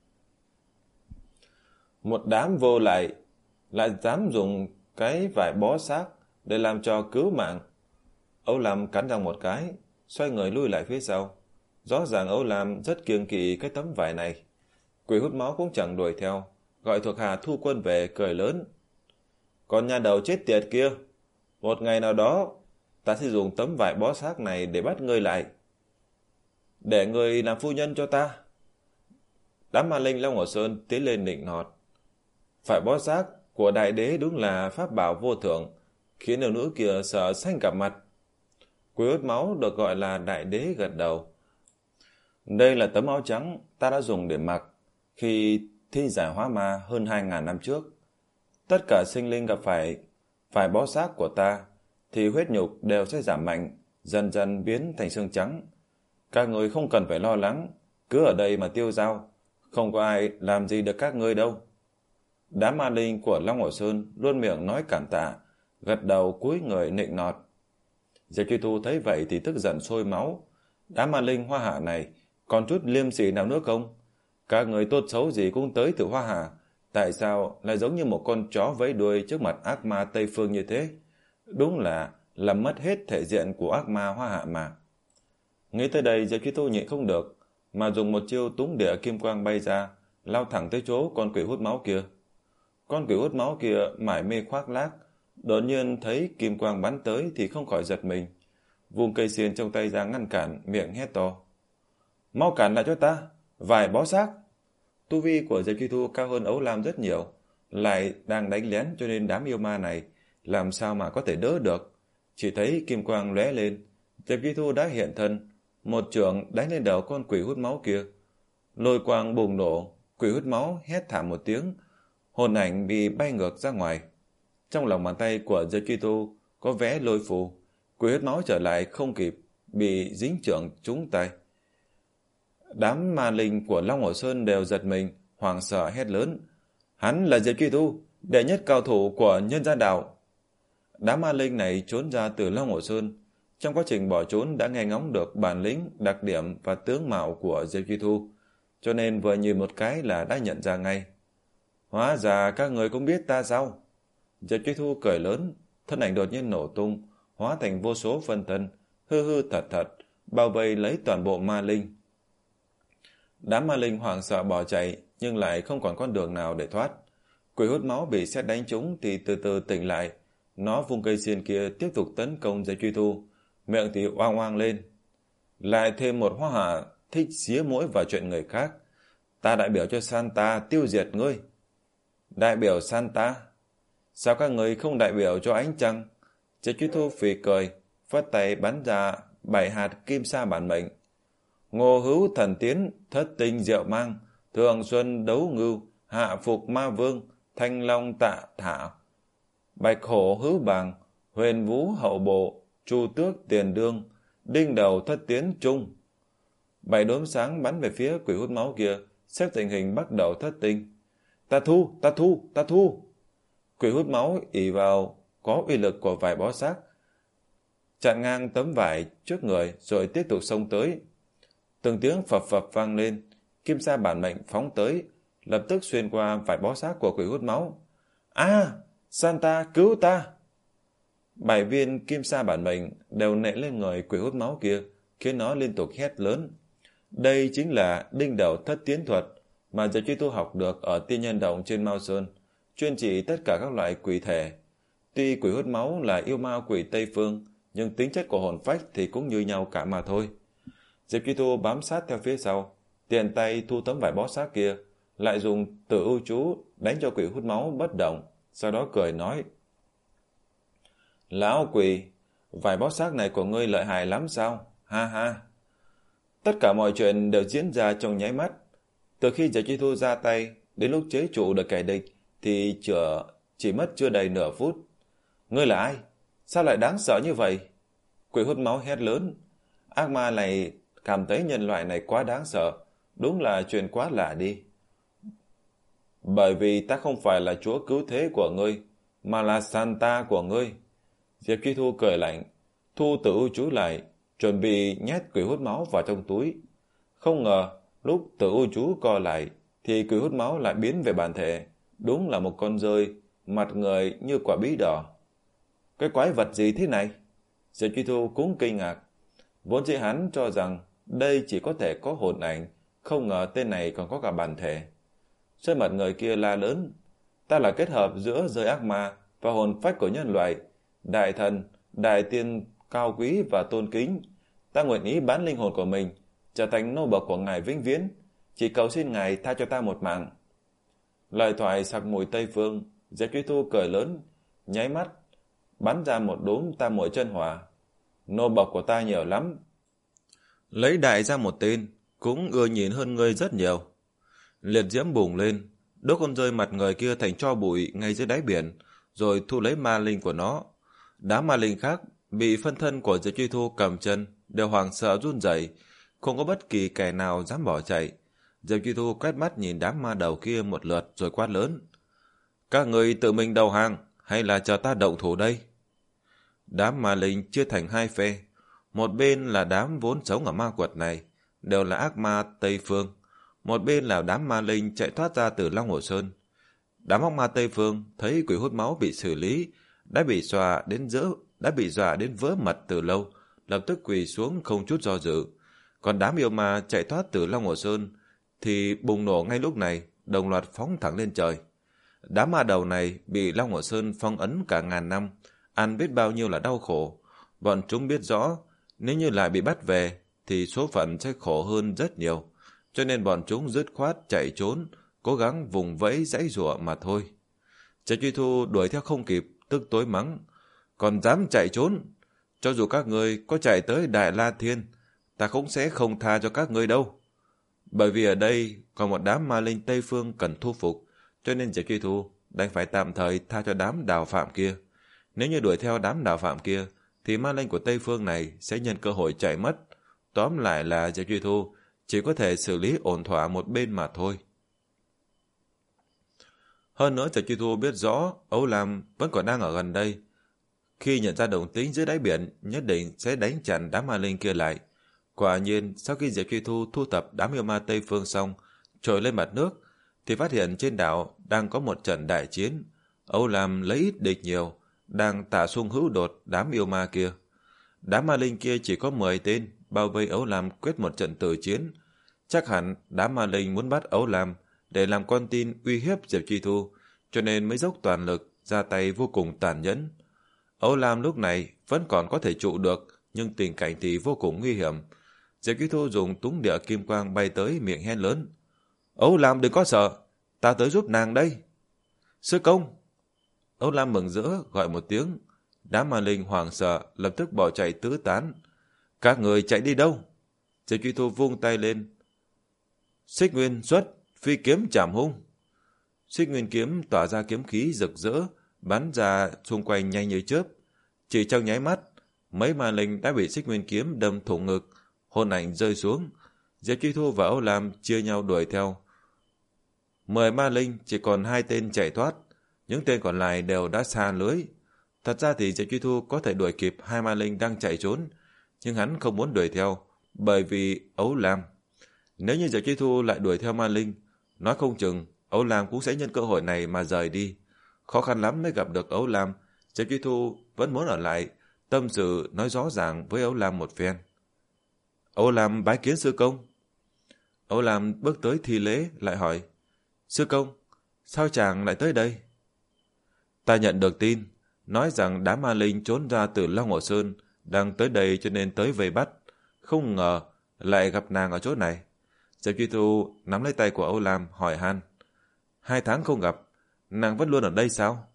[SPEAKER 1] Một đám vô lại lại dám dùng cái vải bó xác để làm cho cứu mạng. Âu Lam cắn răng một cái, xoay người lui lại phía sau. Rõ ràng Âu Lam rất kiêng kỵ cái tấm vải này. Quỷ hút máu cũng chẳng đuổi theo, gọi thuộc hạ thu quân về cười lớn: Còn nhà đầu chết tiệt kia, một ngày nào đó ta sẽ dùng tấm vải bó xác này để bắt ngươi lại, để ngươi làm phu nhân cho ta. Đám ma linh Long Hồ Sơn tiến lên nịnh nọt. Phải bó xác của đại đế đúng là pháp bảo vô thượng, khiến điều nữ kia sợ xanh cả mặt. Quỷ hút máu được gọi là đại đế gật đầu. Đây là tấm áo trắng ta đã dùng để mặc khi thi giải hóa ma hơn hai ngàn năm trước. Tất cả sinh linh gặp phải phải bó xác của ta thì huyết nhục đều sẽ giảm mạnh, dần dần biến thành xương trắng. Các người không cần phải lo lắng, cứ ở đây mà tiêu dao, không có ai làm gì được các ngươi đâu. Đám ma linh của Long Hồ Sơn luôn miệng nói cảm tạ, gật đầu cúi người nịnh nọt. Diệp Truy Thu thấy vậy thì tức giận sôi máu. Đám ma linh Hoa Hạ này còn chút liêm sỉ nào nữa không? Các người tốt xấu gì cũng tới từ Hoa Hạ, tại sao lại giống như một con chó vẫy đuôi trước mặt ác ma Tây Phương như thế? Đúng là làm mất hết thể diện của ác ma Hoa Hạ mà. Nghĩ tới đây, Diệp Truy Thu nhịn không được, mà dùng một chiêu túng địa kim quang bay ra, lao thẳng tới chỗ con quỷ hút máu kia. Con quỷ hút máu kia mải mê khoác lác, đột nhiên thấy kim quang bắn tới thì không khỏi giật mình, vùng cây xiên trong tay ra ngăn cản, miệng hét to: Mau cản lại cho ta, vài bó xác! Tu vi của Diệp Truy Thu cao hơn Âu Lam rất nhiều, lại đang đánh lén, cho nên đám yêu ma này làm sao mà có thể đỡ được. Chỉ thấy kim quang lóe lên, Diệp Truy Thu đã hiện thân, một chưởng đánh lên đầu con quỷ hút máu kia. Lôi quang bùng nổ, quỷ hút máu hét thảm một tiếng, hồn ảnh bị bay ngược ra ngoài. Trong lòng bàn tay của Diệp Truy Thu có vẽ lôi phù, quỷ huyết máu trở lại không kịp, bị dính chưởng trúng tay. Đám ma linh của Long Hồ Sơn đều giật mình, hoảng sợ hét lớn. Hắn là Diệp Truy Thu, đệ nhất cao thủ của Nhân Gian Đạo. Đám ma linh này trốn ra từ Long Hồ Sơn. Trong quá trình bỏ trốn đã nghe ngóng được bản lĩnh, đặc điểm và tướng mạo của Diệp Truy Thu, cho nên vừa nhìn một cái là đã nhận ra ngay. Hóa ra các người cũng biết ta sao? Diệp Truy Thu cười lớn, thân ảnh đột nhiên nổ tung, hóa thành vô số phân thân, hư hư thật thật, bao vây lấy toàn bộ ma linh. Đám ma linh hoảng sợ bỏ chạy, nhưng lại không còn con đường nào để thoát. Quỷ hút máu bị sét đánh trúng thì từ từ tỉnh lại, nó vung cây xiên kia tiếp tục tấn công Diệp Truy Thu, miệng thì oang oang lên. Lại thêm một hóa hạ thích xía mũi vào chuyện người khác. Ta đại biểu cho Santa tiêu diệt ngươi. Đại biểu Santa? Sao các người không đại biểu cho ánh trăng? Diệp Truy Thu phì cười, phất tay bắn ra bảy hạt kim sa bản mệnh. Ngô hữu thần tiến, thất tinh diệu mang, thường xuân đấu ngưu, hạ phục ma vương, thanh long tạ thả, bạch hổ hữu bàng, huyền vũ hậu bộ, chu tước tiền đương, đinh đầu thất tiến trung. Bảy đốm sáng bắn về phía quỷ hút máu kia, xếp tình hình bắt đầu thất tinh. Ta thu, ta thu, ta thu. Quỷ hút máu ỷ vào có uy lực của vài bó xác, chặn ngang tấm vải trước người rồi tiếp tục xông tới. Từng tiếng phập phập vang lên, kim sa bản mệnh phóng tới, lập tức xuyên qua vài bó xác của quỷ hút máu. A, à, Santa cứu ta! Bảy viên kim sa bản mệnh đều nện lên người quỷ hút máu kia, khiến nó liên tục hét lớn. Đây chính là đinh đầu thất tiến thuật mà Diệp Truy Thu học được ở Tiên Nhân Động trên Mao Sơn, chuyên trị tất cả các loại quỷ thể. Tuy quỷ hút máu là yêu ma quỷ Tây Phương, nhưng tính chất của hồn phách thì cũng như nhau cả mà thôi. Diệp Truy Thu bám sát theo phía sau, tiện tay thu tấm vải bó xác kia, lại dùng Tử Ưu chú đánh cho quỷ hút máu bất động, sau đó cười nói: Lão quỷ, vải bó xác này của ngươi lợi hại lắm sao? Ha ha! Tất cả mọi chuyện đều diễn ra trong nháy mắt. Từ khi Diệp Truy Thu ra tay đến lúc chế trụ được kẻ địch thì chữa chỉ mất chưa đầy nửa phút. Ngươi là ai? Sao lại đáng sợ như vậy? Quỷ hút máu hét lớn. Ác ma này cảm thấy nhân loại này quá đáng sợ, đúng là chuyện quá lạ đi. Bởi vì ta không phải là chúa cứu thế của ngươi, mà là Santa của ngươi. Diệp Truy Thu cười lạnh, thu Tử Ưu chú lại, chuẩn bị nhét quỷ hút máu vào trong túi. Không ngờ, lúc Tử Ưu chú co lại, thì quỷ hút máu lại biến về bản thể, đúng là một con rơi, mặt người như quả bí đỏ. Cái quái vật gì thế này? Diệp Truy Thu cũng kinh ngạc. Vốn dĩ hắn cho rằng đây chỉ có thể có hồn ảnh, không ngờ tên này còn có cả bản thể. Trên mặt người kia la lớn, ta là kết hợp giữa rơi ác ma và hồn phách của nhân loại, đại thần, đại tiên cao quý và tôn kính. Ta nguyện ý bán linh hồn của mình, trở thành nô bộc của ngài vĩnh viễn, chỉ cầu xin ngài tha cho ta một mạng. Lời thoại sặc mùi Tây Phương, Diệp Truy Thu cười lớn, nháy mắt, bắn ra một đốm tam muội chân hỏa. Nô bộc của ta nhiều lắm. Lấy đại ra một tên, cũng ưa nhìn hơn ngươi rất nhiều. Liệt diễm bùng lên, đốt con rơi mặt người kia thành tro bụi ngay dưới đáy biển, rồi thu lấy ma linh của nó. Đám ma linh khác bị phân thân của Diệp Truy Thu cầm chân, đều hoảng sợ run rẩy, không có bất kỳ kẻ nào dám bỏ chạy. Diệp Truy Thu quét mắt nhìn đám ma đầu kia một lượt rồi quát lớn. Các người tự mình đầu hàng, hay là chờ ta động thủ đây? Đám ma linh chia thành hai phe. Một bên là đám vốn sống ở ma quật này, đều là ác ma Tây Phương. Một bên là đám ma linh chạy thoát ra từ Long Hồ Sơn. Đám ác ma Tây Phương thấy quỷ hút máu bị xử lý, đã bị dọa đến giữa, đã bị dọa đến vỡ mật từ lâu, lập tức quỳ xuống không chút do dự. Còn đám yêu ma chạy thoát từ Long Hồ Sơn thì bùng nổ ngay lúc này, đồng loạt phóng thẳng lên trời. Đám ma đầu này bị Long Hồ Sơn phong ấn cả ngàn năm, ăn biết bao nhiêu là đau khổ. Bọn chúng biết rõ, nếu như lại bị bắt về, thì số phận sẽ khổ hơn rất nhiều. Cho nên bọn chúng dứt khoát chạy trốn, cố gắng vùng vẫy giãy giụa mà thôi. Diệp Truy Thu đuổi theo không kịp, tức tối mắng. Còn dám chạy trốn? Cho dù các ngươi có chạy tới Đại La Thiên, ta cũng sẽ không tha cho các ngươi đâu. Bởi vì ở đây còn một đám ma linh Tây Phương cần thu phục, cho nên Diệp Truy Thu đành phải tạm thời tha cho đám đào phạm kia. Nếu như đuổi theo đám đào phạm kia, thì ma linh của Tây Phương này sẽ nhân cơ hội chạy mất. Tóm lại là Diệp Truy Thu chỉ có thể xử lý ổn thỏa một bên mà thôi. Hơn nữa, Diệp Truy Thu biết rõ Âu Lam vẫn còn đang ở gần đây. Khi nhận ra động tĩnh dưới đáy biển, nhất định sẽ đánh chặn đám ma linh kia lại. Quả nhiên, sau khi Diệp Truy Thu thu thập đám yêu ma Tây Phương xong, trồi lên mặt nước, thì phát hiện trên đảo đang có một trận đại chiến. Âu Lam lấy ít địch nhiều, đang tả xung hữu đột đám yêu ma kia. Đám ma linh kia chỉ có mười tên, bao vây Âu Lam quyết một trận tử chiến. Chắc hẳn đám ma linh muốn bắt Âu Lam để làm con tin uy hiếp Diệp Truy Thu, cho nên mới dốc toàn lực, ra tay vô cùng tàn nhẫn. Âu Lam lúc này vẫn còn có thể trụ được, nhưng tình cảnh thì vô cùng nguy hiểm. Diệp Truy Thu dùng túng địa kim quang bay tới, miệng hét lớn: Âu Lam đừng có sợ, ta tới giúp nàng đây. Sư công! Âu Lam mừng rỡ gọi một tiếng. Đám ma linh hoảng sợ lập tức bỏ chạy tứ tán. Các người chạy đi đâu? Diệp Truy Thu vung tay lên. Xích Nguyên xuất, phi kiếm chạm hung. Xích Nguyên kiếm tỏa ra kiếm khí rực rỡ, bắn ra xung quanh nhanh như chớp. Chỉ trong nháy mắt, mấy ma linh đã bị Xích Nguyên kiếm đâm thủng ngực, hồn ảnh rơi xuống. Diệp Truy Thu và Âu Lam chia nhau đuổi theo. Mười ma linh chỉ còn hai tên chạy thoát, những tên còn lại đều đã xa lưới. Thật ra thì Diệp Truy Thu có thể đuổi kịp hai ma linh đang chạy trốn, nhưng hắn không muốn đuổi theo, bởi vì Âu Lam. Nếu như Diệp Truy Thu lại đuổi theo ma linh, nói không chừng Âu Lam cũng sẽ nhân cơ hội này mà rời đi. Khó khăn lắm mới gặp được Âu Lam, Diệp Truy Thu vẫn muốn ở lại, tâm sự nói rõ ràng với Âu Lam một phen. Âu Lam bái kiến sư công. Âu Lam bước tới thi lễ, lại hỏi: Sư công, sao chàng lại tới đây? Ta nhận được tin, nói rằng đám ma linh trốn ra từ Long Hồ Sơn, đang tới đây cho nên tới vây bắt. Không ngờ lại gặp nàng ở chỗ này. Diệp Truy Thu nắm lấy tay của Âu Lam hỏi han: Hai tháng không gặp, nàng vẫn luôn ở đây sao?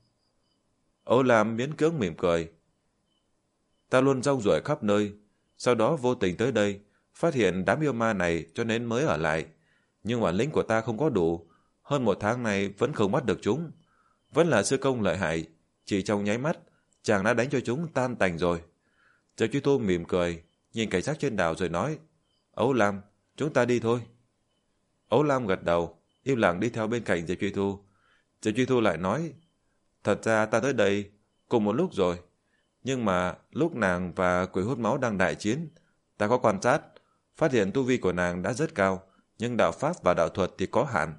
[SPEAKER 1] Âu Lam miễn cưỡng mỉm cười. Ta luôn rong ruổi khắp nơi, sau đó vô tình tới đây, phát hiện đám yêu ma này cho nên mới ở lại. Nhưng bản lĩnh của ta không có đủ, hơn một tháng này vẫn không bắt được chúng. Vẫn là sư công lợi hại, chỉ trong nháy mắt, chàng đã đánh cho chúng tan tành rồi. Diệp Truy Thu mỉm cười, nhìn cảnh sát trên đảo rồi nói: Âu Lam, chúng ta đi thôi. Âu Lam gật đầu, im lặng đi theo bên cạnh Diệp Truy Thu. Diệp Truy Thu lại nói: Thật ra ta tới đây cùng một lúc rồi, nhưng mà lúc nàng và quỷ hút máu đang đại chiến, ta có quan sát, phát hiện tu vi của nàng đã rất cao, nhưng đạo pháp và đạo thuật thì có hạn.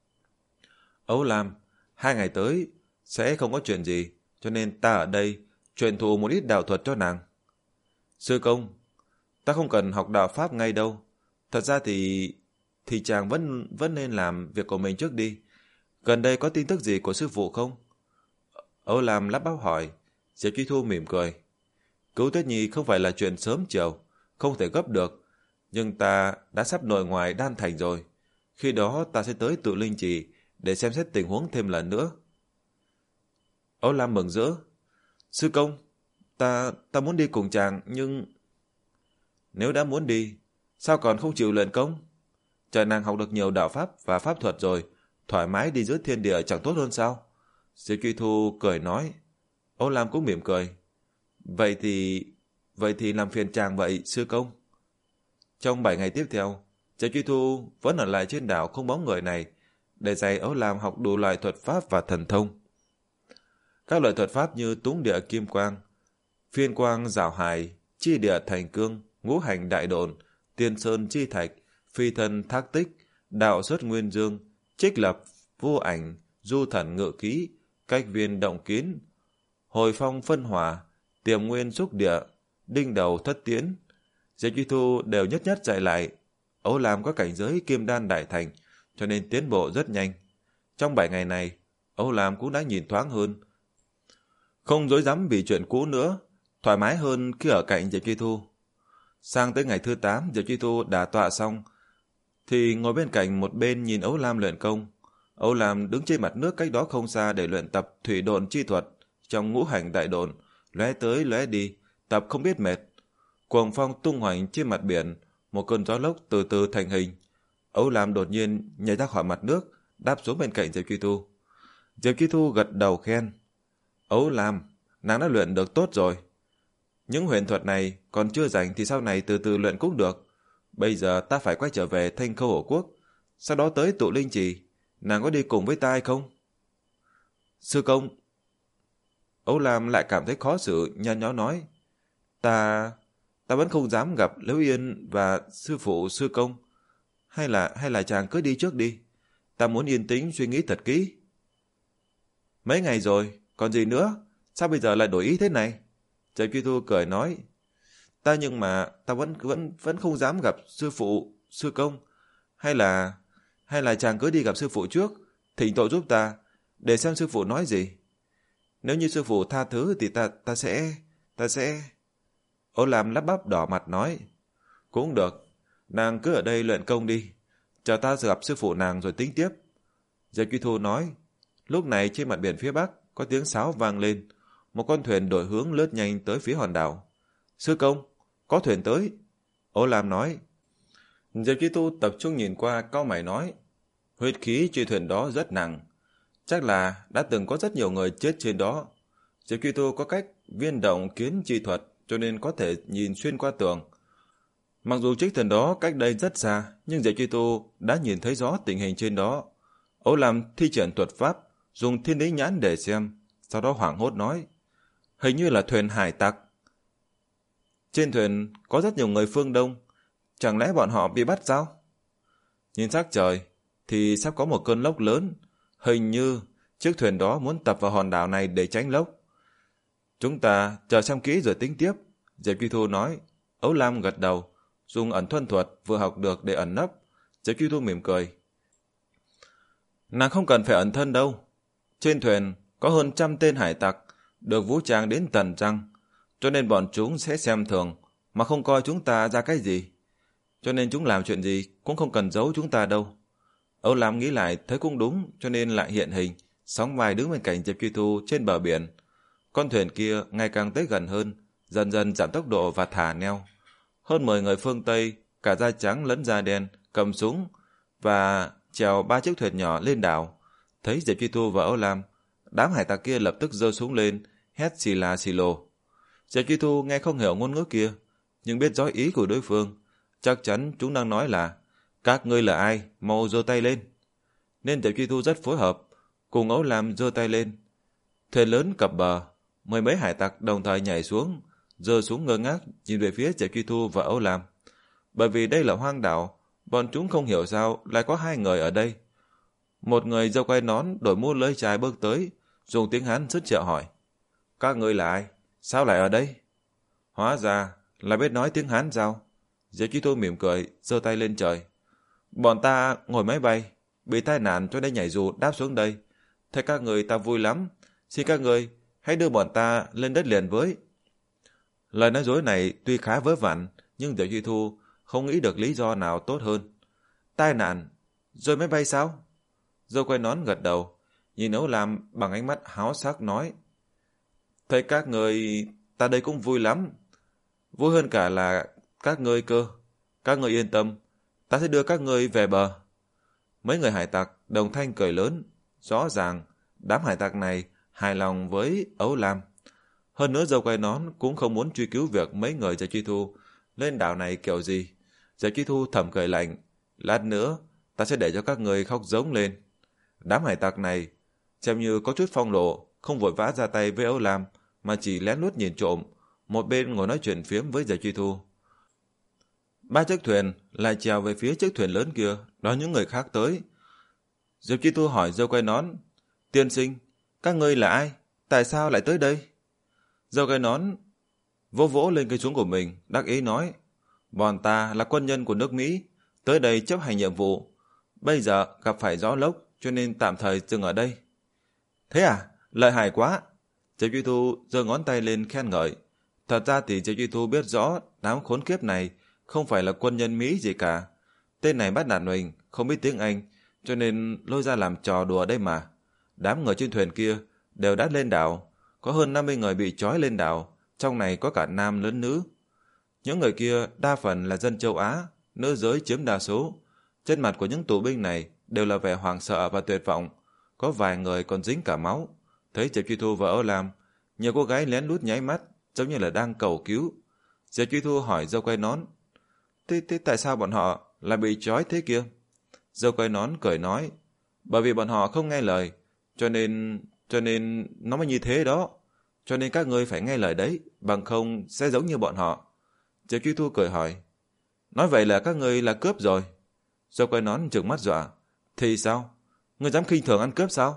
[SPEAKER 1] Âu Lam, hai ngày tới sẽ không có chuyện gì, cho nên ta ở đây truyền thụ một ít đạo thuật cho nàng. Sư công, ta không cần học đạo pháp ngay đâu. Thật ra thì thì chàng vẫn vẫn nên làm việc của mình trước đi. Gần đây có tin tức gì của sư phụ không? Âu Lam lắp bắp hỏi. Diệp Truy Thu mỉm cười. Cứu Tuyết Nhi không phải là chuyện sớm chiều, không thể gấp được, nhưng ta đã sắp nội ngoài đan thành rồi. Khi đó ta sẽ tới Tự Linh Trì để xem xét tình huống thêm lần nữa. Âu Lam mừng rỡ. Sư công, ta ta muốn đi cùng chàng, nhưng... Nếu đã muốn đi, sao còn không chịu luyện công? Chờ nàng học được nhiều đạo pháp và pháp thuật rồi, thoải mái đi giữa thiên địa chẳng tốt hơn sao? Diệp Truy Thu cười nói. Âu Lam cũng mỉm cười. Vậy thì... Vậy thì làm phiền chàng vậy, sư công. Trong bảy ngày tiếp theo, Diệp Truy Thu vẫn ở lại trên đảo không bóng người này, để dạy Âu Lam học đủ loại thuật pháp và thần thông. Các loại thuật pháp như túng địa kim quang, phiên quang rào hài, chi địa thành cương, ngũ hành đại độn, tiên sơn chi thạch, phi thân thác tích, đạo xuất nguyên dương, trích lập, vô ảnh, du thần ngự ký, cách viên động kiến, hồi phong phân hỏa, tiềm nguyên xúc địa, đinh đầu thất tiến. Diệp Truy Thu đều nhất nhất dạy lại. Âu Lam có cảnh giới kim đan đại thành, cho nên tiến bộ rất nhanh. Trong bảy ngày này, Âu Lam cũng đã nhìn thoáng hơn, không rối rắm vì chuyện cũ nữa, thoải mái hơn khi ở cạnh Diệp Truy Thu. Sang tới ngày thứ tám, Diệp Truy Thu đã tọa xong, thì ngồi bên cạnh một bên nhìn Âu Lam luyện công. Âu Lam đứng trên mặt nước cách đó không xa để luyện tập thủy độn chi thuật trong ngũ hành đại độn, lóe tới lóe đi, tập không biết mệt. Cuồng phong tung hoành trên mặt biển, một cơn gió lốc từ từ thành hình. Âu Lam đột nhiên nhảy ra khỏi mặt nước, đáp xuống bên cạnh Diệp Truy Thu. Diệp Chi Thu gật đầu khen. Ấu Lam, nàng đã luyện được tốt rồi. Những huyền thuật này còn chưa rảnh thì sau này từ từ luyện cũng được. Bây giờ ta phải quay trở về Thanh Khâu Hổ Quốc, sau đó tới Tụ Linh Trì. Nàng có đi cùng với ta hay không? Sư công. Ấu Lam lại cảm thấy khó xử, nhăn nhó nói. Ta... ta vẫn không dám gặp Liễu Yên và sư phụ sư công. Hay là hay là chàng cứ đi trước đi. Ta muốn yên tĩnh suy nghĩ thật kỹ. Mấy ngày rồi, còn gì nữa? Sao bây giờ lại đổi ý thế này? Diệp Chi Thu cười nói. Ta nhưng mà ta vẫn vẫn vẫn không dám gặp sư phụ, sư công. Hay là hay là chàng cứ đi gặp sư phụ trước, thỉnh tội giúp ta, để xem sư phụ nói gì. Nếu như sư phụ tha thứ thì ta ta sẽ ta sẽ. Ô Lam lắp bắp đỏ mặt nói. Cũng được, nàng cứ ở đây luyện công đi, chờ ta gặp sư phụ nàng rồi tính tiếp. Diệp Chi Thu nói. Lúc này trên mặt biển phía bắc có tiếng sáo vang lên, một con thuyền đổi hướng lướt nhanh tới phía hòn đảo. Sư công, có thuyền tới. Ô Lam nói. Diệp Chi Thu tập trung nhìn qua, cau mày nói. Huyết khí trên thuyền đó rất nặng, chắc là đã từng có rất nhiều người chết trên đó. Diệp Chi Thu có cách viên động kiến chi thuật, cho nên có thể nhìn xuyên qua tường. Mặc dù chiếc thuyền đó cách đây rất xa, nhưng Diệp Chi Thu đã nhìn thấy rõ tình hình trên đó. Ô Lam thi triển thuật pháp, dùng thiên lý nhãn để xem, sau đó hoảng hốt nói. Hình như là thuyền hải tặc. Trên thuyền có rất nhiều người phương Đông, chẳng lẽ bọn họ bị bắt sao? Nhìn sắc trời thì sắp có một cơn lốc lớn, hình như chiếc thuyền đó muốn tập vào hòn đảo này để tránh lốc. Chúng ta chờ xem kỹ rồi tính tiếp, Diệp Chi Thu nói. Ấu Lam gật đầu, dùng ẩn thuần thuật vừa học được để ẩn nấp. Diệp Chi Thu mỉm cười. Nàng không cần phải ẩn thân đâu. Trên thuyền có hơn trăm tên hải tặc, được vũ trang đến tận răng, cho nên bọn chúng sẽ xem thường, mà không coi chúng ta ra cái gì. Cho nên chúng làm chuyện gì cũng không cần giấu chúng ta đâu. Âu Lam nghĩ lại thấy cũng đúng, cho nên lại hiện hình, sóng vai đứng bên cạnh Diệp Chi Thu trên bờ biển. Con thuyền kia ngày càng tới gần hơn, dần dần giảm tốc độ và thả neo. Hơn mười người phương Tây, cả da trắng lẫn da đen, cầm súng và chèo ba chiếc thuyền nhỏ lên đảo. Thấy Diệp Chi Thu và Âu Lam, đám hải tặc kia lập tức giơ súng lên, hét xì là xì lồ. Diệp Chi Thu nghe không hiểu ngôn ngữ kia, nhưng biết rõ ý của đối phương. Chắc chắn chúng đang nói là các ngươi là ai, mau giơ tay lên. Nên Diệp Chi Thu rất phối hợp, cùng Âu Lam giơ tay lên. Thuyền lớn cập bờ, mười mấy hải tặc đồng thời nhảy xuống, giơ súng ngơ ngác nhìn về phía Diệp Chi Thu và Âu Lam. Bởi vì đây là hoang đảo, bọn chúng không hiểu sao lại có hai người ở đây. Một người dâu quay nón đổi mũ lưỡi chai bước tới, dùng tiếng Hán rất trợ hỏi. Các ngươi là ai? Sao lại ở đây? Hóa ra là biết nói tiếng Hán sao? Diệp Chi Thu mỉm cười, giơ tay lên trời. Bọn ta ngồi máy bay, bị tai nạn cho nên nhảy dù đáp xuống đây. Thấy các người ta vui lắm, xin các người hãy đưa bọn ta lên đất liền với. Lời nói dối này tuy khá vớ vẩn, nhưng Diệp Chi Thu không nghĩ được lý do nào tốt hơn. Tai nạn? Rồi máy bay sao? Dâu quay nón gật đầu, nhìn Ấu Lam bằng ánh mắt háo sắc nói. Thấy các người ta đây cũng vui lắm. Vui hơn cả là các ngươi cơ. Các ngươi yên tâm, ta sẽ đưa các ngươi về bờ. Mấy người hải tặc đồng thanh cười lớn. Rõ ràng đám hải tặc này hài lòng với Ấu Lam. Hơn nữa dâu quay nón cũng không muốn truy cứu việc mấy người Diệp Chi Thu lên đảo này kiểu gì. Diệp Chi Thu thầm cười lạnh. Lát nữa ta sẽ để cho các người khóc giống lên. Đám hải tặc này xem như có chút phong độ, không vội vã ra tay với Ấu Lam, mà chỉ lén lút nhìn trộm, một bên ngồi nói chuyện phiếm với Diệp Chi Thu. Ba chiếc thuyền lại chèo về phía chiếc thuyền lớn kia, đón những người khác tới. Diệp Chi Thu hỏi dâu quay nón. Tiên sinh, các ngươi là ai? Tại sao lại tới đây? Dâu quay nón vỗ vỗ lên cây súng của mình, đắc ý nói. Bọn ta là quân nhân của nước Mỹ, tới đây chấp hành nhiệm vụ. Bây giờ gặp phải gió lốc, cho nên tạm thời dừng ở đây. Thế à? Lợi hại quá! Diệp Chi Thu giơ ngón tay lên khen ngợi. Thật ra thì Diệp Chi Thu biết rõ đám khốn kiếp này không phải là quân nhân Mỹ gì cả. Tên này bắt nạt mình, không biết tiếng Anh, cho nên lôi ra làm trò đùa đây mà. Đám người trên thuyền kia đều đã lên đảo, có hơn năm mươi người bị trói lên đảo, trong này có cả nam lẫn nữ. Những người kia đa phần là dân châu Á, nữ giới chiếm đa số. Trên mặt của những tù binh này đều là vẻ hoảng sợ và tuyệt vọng, có vài người còn dính cả máu. Thấy Diệp Truy Thu và Âu Lam, nhiều cô gái lén lút nháy mắt, giống như là đang cầu cứu. Diệp Truy Thu hỏi Dâu Quay Nón, thế, thế tại sao bọn họ lại bị trói thế kia? Dâu Quay Nón cười nói, bởi vì bọn họ không nghe lời, cho nên cho nên nó mới như thế đó. Cho nên các ngươi phải nghe lời đấy, bằng không sẽ giống như bọn họ. Diệp Truy Thu cười hỏi, nói vậy là các ngươi là cướp rồi? Dâu Quay Nón trừng mắt dọa, thì sao? Ngươi dám khinh thường ăn cướp sao?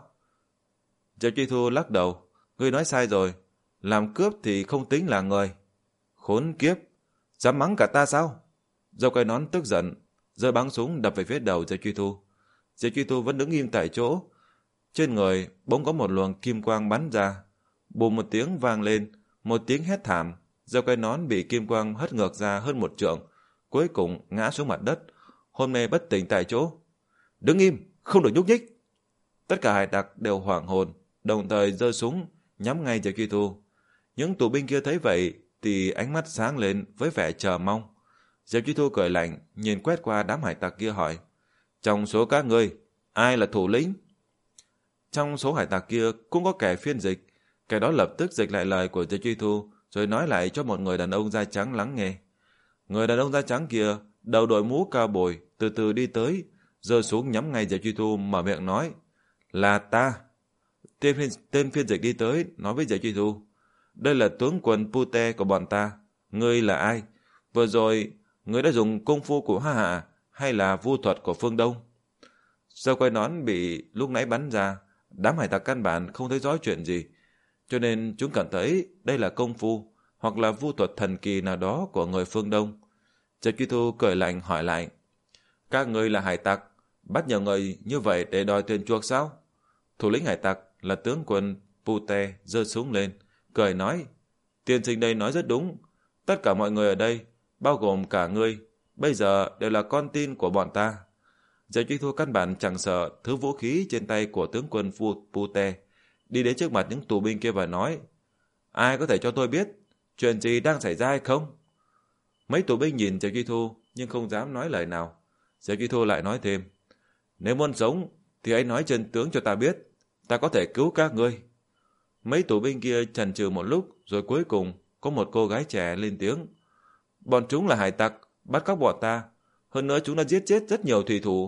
[SPEAKER 1] Diệp Truy Thu lắc đầu, ngươi nói sai rồi, làm cướp thì không tính là người. Khốn kiếp, dám mắng cả ta sao? Dâu Quay Nón tức giận, giơ bắn súng đập về phía đầu Diệp Truy Thu. Diệp Truy Thu vẫn đứng im tại chỗ. Trên người bỗng có một luồng kim quang bắn ra. Bùm một tiếng vang lên, một tiếng hét thảm. Dâu Quay Nón bị kim quang hất ngược ra hơn một trượng, cuối cùng ngã xuống mặt đất, hôn mê bất tỉnh tại chỗ. Đứng im, không được nhúc nhích. Tất cả hải tặc đều hoảng hồn, đồng thời giơ súng nhắm ngay Diệp Truy Thu. Những tù binh kia thấy vậy thì ánh mắt sáng lên với vẻ chờ mong. Diệp Truy Thu cười lạnh, nhìn quét qua đám hải tặc kia hỏi, trong số các ngươi, ai là thủ lĩnh? Trong số hải tặc kia cũng có kẻ phiên dịch, kẻ đó lập tức dịch lại lời của Diệp Truy Thu, rồi nói lại cho một người đàn ông da trắng lắng nghe. Người đàn ông da trắng kia, đầu đội mũ cao bồi, từ từ đi tới, giơ súng nhắm ngay Diệp Truy Thu, mở miệng nói, là ta. Tên phiên, tên phiên dịch đi tới, nói với Diệp Truy Thu, đây là tướng quân Pute của bọn ta. Ngươi là ai? Vừa rồi, ngươi đã dùng công phu của Hoa Hạ hay là vu thuật của phương Đông? Dâu Quay Nón bị lúc nãy bắn ra, đám hải tặc căn bản không thấy rõ chuyện gì, cho nên chúng cảm thấy đây là công phu hoặc là vu thuật thần kỳ nào đó của người phương Đông. Diệp Truy Thu cười lạnh hỏi lại, các ngươi là hải tặc, bắt nhiều người như vậy để đòi tiền chuộc sao? Thủ lĩnh hải tặc là tướng quân Pute giơ súng lên, cười nói, tiên sinh đây nói rất đúng, tất cả mọi người ở đây, bao gồm cả ngươi, bây giờ đều là con tin của bọn ta. Diệp Truy Thu căn bản chẳng sợ thứ vũ khí trên tay của tướng quân Pute, đi đến trước mặt những tù binh kia và nói, ai có thể cho tôi biết chuyện gì đang xảy ra hay không? Mấy tù binh nhìn Diệp Truy Thu nhưng không dám nói lời nào. Diệp Truy Thu lại nói thêm, nếu muốn sống thì hãy nói chân tướng cho ta biết, ta có thể cứu các ngươi. Mấy tù binh kia chần chừ một lúc, rồi cuối cùng có một cô gái trẻ lên tiếng, bọn chúng là hải tặc, bắt cóc bọn ta, hơn nữa chúng đã giết chết rất nhiều thủy thủ,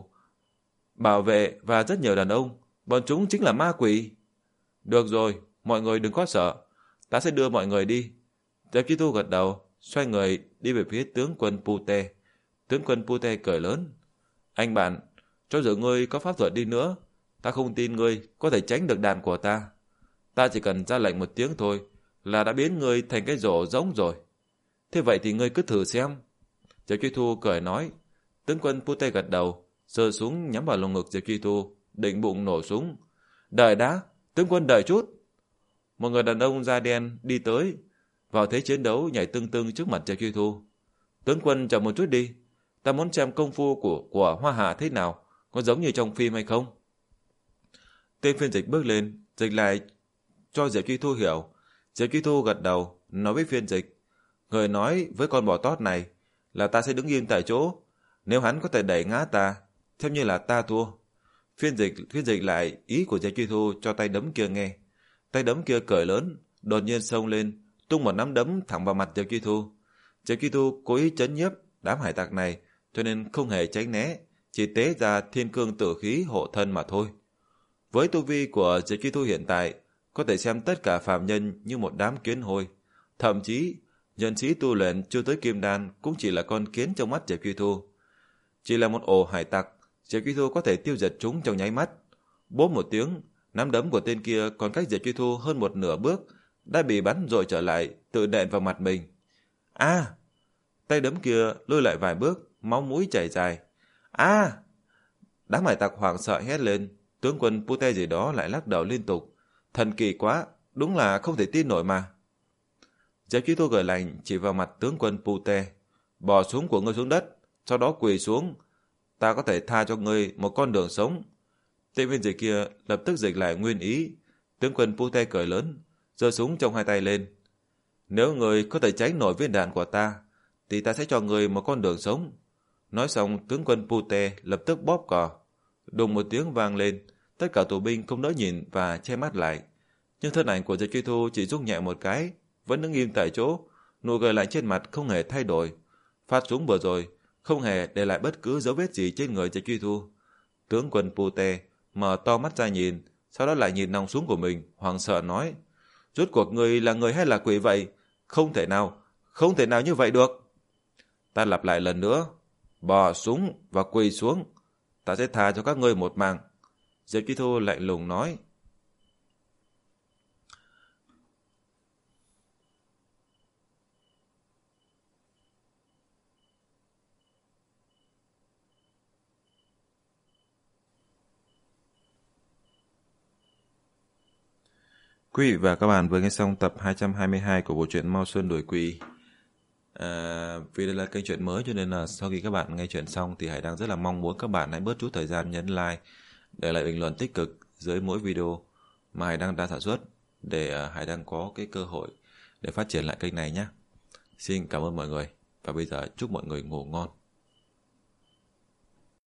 [SPEAKER 1] bảo vệ và rất nhiều đàn ông, bọn chúng chính là ma quỷ. Được rồi, mọi người đừng có sợ, ta sẽ đưa mọi người đi. Diệp Truy Thu gật đầu, xoay người đi về phía tướng quân Pute. Tướng quân Pute cười lớn, anh bạn, cho dù ngươi có pháp thuật đi nữa, ta không tin ngươi có thể tránh được đạn của ta. Ta chỉ cần ra lệnh một tiếng thôi là đã biến ngươi thành cái rổ rỗng rồi. Thế vậy thì ngươi cứ thử xem. Diệp Truy Thu cười nói. Tướng quân Pute gật đầu, giơ súng nhắm vào lồng ngực Diệp Truy Thu, định bụng nổ súng. Đợi đã, tướng quân đợi chút. Một người đàn ông da đen đi tới, vào thế chiến đấu nhảy tưng tưng trước mặt Diệp Truy Thu. Tướng quân chậm một chút đi, ta muốn xem công phu của của Hoa Hạ thế nào, có giống như trong phim hay không? Tên phiên dịch bước lên, dịch lại cho Diệp Truy Thu hiểu. Diệp Truy Thu gật đầu, nói với phiên dịch, người nói với con bò tót này là ta sẽ đứng yên tại chỗ, nếu hắn có thể đẩy ngã ta, theo như là ta thua. Phiên dịch phiên dịch lại ý của Diệp Truy Thu cho tay đấm kia nghe. Tay đấm kia cười lớn, đột nhiên xông lên, tung một nắm đấm thẳng vào mặt Diệp Truy Thu. Diệp Truy Thu cố ý chấn nhiếp đám hải tặc này, cho nên không hề tránh né, chỉ tế ra thiên cương tử khí hộ thân mà thôi. Với tu vi của Diệp Truy Thu hiện tại, có thể xem tất cả phàm nhân như một đám kiến hôi. Thậm chí, nhân sĩ tu luyện chưa tới kim đan cũng chỉ là con kiến trong mắt Diệp Truy Thu. Chỉ là một ổ hải tặc, Diệp Truy Thu có thể tiêu diệt chúng trong nháy mắt. Bốp một tiếng, nắm đấm của tên kia còn cách Diệp Truy Thu hơn một nửa bước, đã bị bắn rồi trở lại, tự đệm vào mặt mình. A! À, tay đấm kia lùi lại vài bước, máu mũi chảy dài. A! À, đám hải tặc hoảng sợ hét lên. Tướng quân Pute gì đó lại lắc đầu liên tục. Thần kỳ quá, đúng là không thể tin nổi mà. Diệp Truy Thu gửi lạnh chỉ vào mặt tướng quân Pute. Bỏ súng của ngươi xuống đất, sau đó quỳ xuống. Ta có thể tha cho ngươi một con đường sống. Tên viên dịch kia lập tức dịch lại nguyên ý. Tướng quân Pute cười lớn, giơ súng trong hai tay lên. Nếu ngươi có thể tránh nổi viên đạn của ta, thì ta sẽ cho ngươi một con đường sống. Nói xong, tướng quân Pute lập tức bóp cò. Đùng một tiếng vang lên, Tất cả tù binh không đỡ nhìn và che mắt lại. Nhưng thân ảnh của Diệp Truy Thu chỉ rung nhẹ một cái, vẫn đứng im tại chỗ, nụ cười lại trên mặt không hề thay đổi. Phát súng vừa rồi không hề để lại bất cứ dấu vết gì trên người Diệp Truy Thu. Tướng quân Pute mở to mắt ra nhìn, sau đó lại nhìn nòng súng của mình, hoảng sợ nói: "Rốt cuộc người là người hay là quỷ vậy? Không thể nào, không thể nào như vậy được." Ta lặp lại lần nữa, bỏ súng và quỳ xuống, ta sẽ tha cho các ngươi một mạng. Diệp Truy Thu lạnh lùng nói. Quý vị và các bạn vừa nghe xong tập hai trăm hai mươi hai của bộ truyện Mao Sơn Đuổi Quỷ. À, vì đây là kênh truyện mới cho nên là sau khi các bạn nghe truyện xong thì Hải đang rất là mong muốn các bạn hãy bớt chút thời gian nhấn like, để lại bình luận tích cực dưới mỗi video mà Hải đang đang sản xuất, để Hải đang có cái cơ hội để phát triển lại kênh này nhé. Xin cảm ơn mọi người và bây giờ chúc mọi người ngủ ngon.